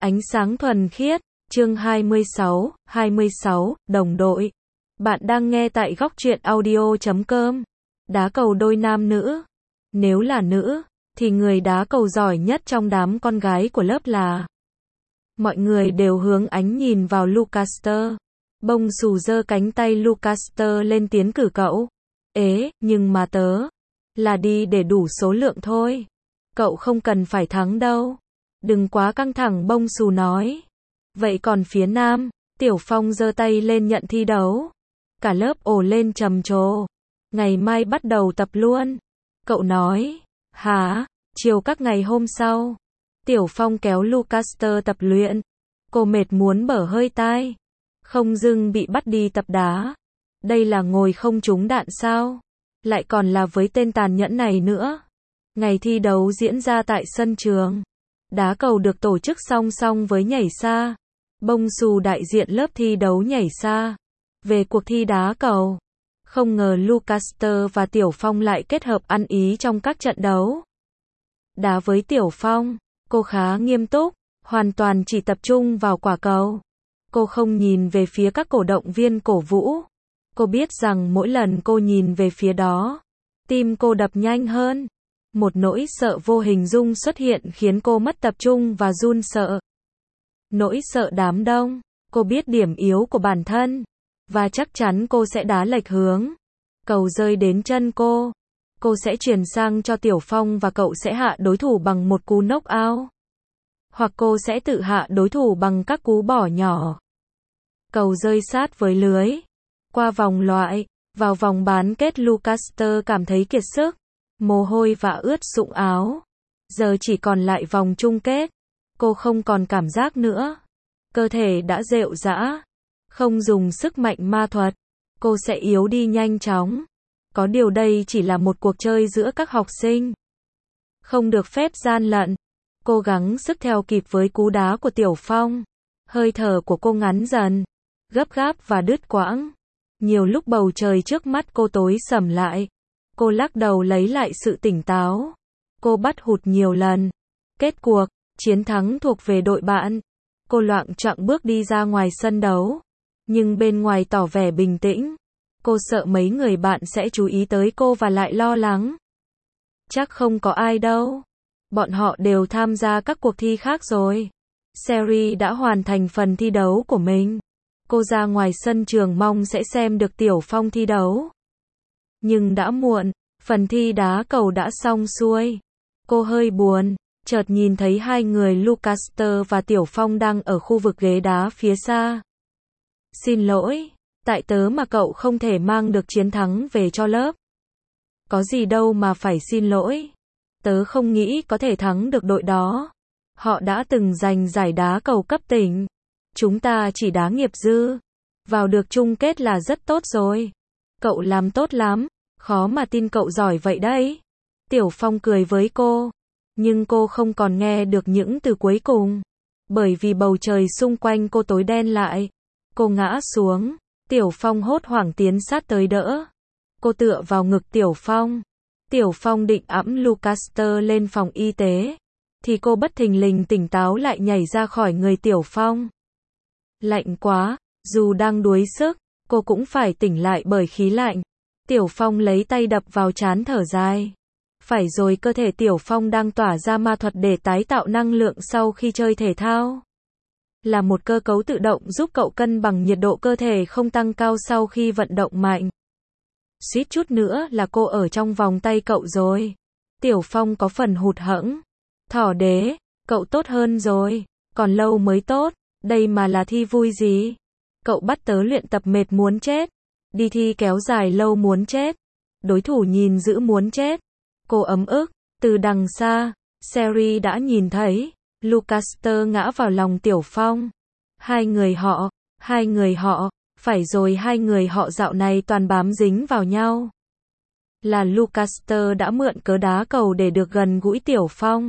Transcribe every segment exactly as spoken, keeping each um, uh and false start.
Ánh sáng thuần khiết, chương hai mươi sáu, hai mươi sáu, đồng đội. Bạn đang nghe tại góc truyện audio chấm com. Đá cầu đôi nam nữ. Nếu là nữ, thì người đá cầu giỏi nhất trong đám con gái của lớp là. Mọi người đều hướng ánh nhìn vào Lucaster. Bông xù giơ cánh tay Lucaster lên tiến cử cậu. Ế, nhưng mà tớ là đi để đủ số lượng thôi. Cậu không cần phải thắng đâu. Đừng quá căng thẳng, bông xù nói. Vậy còn phía nam, Tiểu Phong giơ tay lên nhận thi đấu. Cả lớp ồ lên trầm trồ. Ngày mai bắt đầu tập luôn. Cậu nói. Hả? Chiều các ngày hôm sau. Tiểu Phong kéo Lucaster tập luyện. Cô mệt muốn bở hơi tai. Không dưng bị bắt đi tập đá. Đây là ngồi không trúng đạn sao? Lại còn là với tên tàn nhẫn này nữa. Ngày thi đấu diễn ra tại sân trường. Đá cầu được tổ chức song song với nhảy xa. Bông xù đại diện lớp thi đấu nhảy xa. Về cuộc thi đá cầu. Không ngờ Lucaster và Tiểu Phong lại kết hợp ăn ý trong các trận đấu. Đá với Tiểu Phong, cô khá nghiêm túc, hoàn toàn chỉ tập trung vào quả cầu. Cô không nhìn về phía các cổ động viên cổ vũ. Cô biết rằng mỗi lần cô nhìn về phía đó, tim cô đập nhanh hơn. Một nỗi sợ vô hình dung xuất hiện khiến cô mất tập trung và run sợ. Nỗi sợ đám đông. Cô biết điểm yếu của bản thân. Và chắc chắn cô sẽ đá lệch hướng. Cầu rơi đến chân cô. Cô sẽ chuyển sang cho Tiểu Phong và cậu sẽ hạ đối thủ bằng một cú knock out. Hoặc cô sẽ tự hạ đối thủ bằng các cú bỏ nhỏ. Cầu rơi sát với lưới. Qua vòng loại, vào vòng bán kết Lucaster cảm thấy kiệt sức. Mồ hôi và ướt sũng áo. Giờ chỉ còn lại vòng chung kết. Cô không còn cảm giác nữa. Cơ thể đã rệu rã. Không dùng sức mạnh ma thuật. Cô sẽ yếu đi nhanh chóng. Có điều đây chỉ là một cuộc chơi giữa các học sinh. Không được phép gian lận. Cố gắng sức theo kịp với cú đá của Tiểu Phong. Hơi thở của cô ngắn dần. Gấp gáp và đứt quãng. Nhiều lúc bầu trời trước mắt cô tối sầm lại. Cô lắc đầu lấy lại sự tỉnh táo. Cô bắt hụt nhiều lần. Kết cuộc, chiến thắng thuộc về đội bạn. Cô loạng choạng bước đi ra ngoài sân đấu. Nhưng bên ngoài tỏ vẻ bình tĩnh. Cô sợ mấy người bạn sẽ chú ý tới cô và lại lo lắng. Chắc không có ai đâu. Bọn họ đều tham gia các cuộc thi khác rồi. Sherry đã hoàn thành phần thi đấu của mình. Cô ra ngoài sân trường mong sẽ xem được Tiểu Phong thi đấu. Nhưng đã muộn, phần thi đá cầu đã xong xuôi. Cô hơi buồn, chợt nhìn thấy hai người Lucaster và Tiểu Phong đang ở khu vực ghế đá phía xa. Xin lỗi, tại tớ mà cậu không thể mang được chiến thắng về cho lớp. Có gì đâu mà phải xin lỗi. Tớ không nghĩ có thể thắng được đội đó. Họ đã từng giành giải đá cầu cấp tỉnh. Chúng ta chỉ đá nghiệp dư. Vào được chung kết là rất tốt rồi. Cậu làm tốt lắm. Khó mà tin cậu giỏi vậy đấy. Tiểu Phong cười với cô. Nhưng cô không còn nghe được những từ cuối cùng. Bởi vì bầu trời xung quanh cô tối đen lại. Cô ngã xuống. Tiểu Phong hốt hoảng tiến sát tới đỡ. Cô tựa vào ngực Tiểu Phong. Tiểu Phong định ẵm Lucaster lên phòng y tế. Thì cô bất thình lình tỉnh táo lại nhảy ra khỏi người Tiểu Phong. Lạnh quá. Dù đang đuối sức, cô cũng phải tỉnh lại bởi khí lạnh. Tiểu Phong lấy tay đập vào trán thở dài. Phải rồi, cơ thể Tiểu Phong đang tỏa ra ma thuật để tái tạo năng lượng sau khi chơi thể thao. Là một cơ cấu tự động giúp cậu cân bằng nhiệt độ cơ thể không tăng cao sau khi vận động mạnh. Suýt chút nữa là cô ở trong vòng tay cậu rồi. Tiểu Phong có phần hụt hẫng. Thỏ đế, cậu tốt hơn rồi. Còn lâu mới tốt, đây mà là thi vui gì. Cậu bắt tớ luyện tập mệt muốn chết. Đi thi kéo dài lâu muốn chết. Đối thủ nhìn dữ muốn chết. Cô ấm ức. Từ đằng xa, Sherry đã nhìn thấy Lucaster ngã vào lòng Tiểu Phong. Hai người họ, hai người họ, phải rồi, hai người họ dạo này toàn bám dính vào nhau. Là Lucaster đã mượn cớ đá cầu để được gần gũi Tiểu Phong.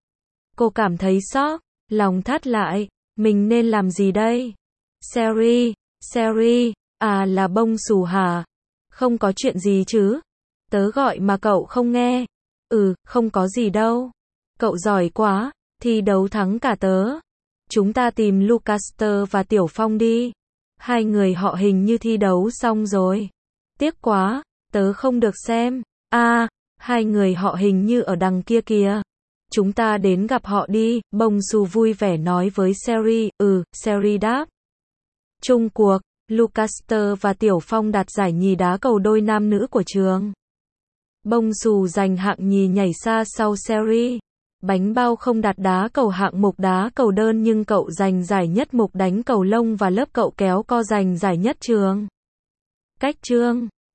Cô cảm thấy sốc, lòng thắt lại, mình nên làm gì đây? Sherry, Sherry, à là bông xù hả? Không có chuyện gì chứ? Tớ gọi mà cậu không nghe. Ừ, không có gì đâu. Cậu giỏi quá, thi đấu thắng cả tớ. Chúng ta tìm Lucaster và Tiểu Phong đi. Hai người họ hình như thi đấu xong rồi. Tiếc quá, tớ không được xem. À, hai người họ hình như ở đằng kia kìa. Chúng ta đến gặp họ đi, Bông Su vui vẻ nói với Seri. Ừ, Seri đáp. Chung cuộc, Lucaster và Tiểu Phong đạt giải nhì đá cầu đôi nam nữ của trường. Bông Su giành hạng nhì nhảy xa sau Seri. Bánh bao không đạt đá cầu hạng mục đá cầu đơn nhưng cậu giành giải nhất mục đánh cầu lông và lớp cậu kéo co giành giải nhất trường. Cách chương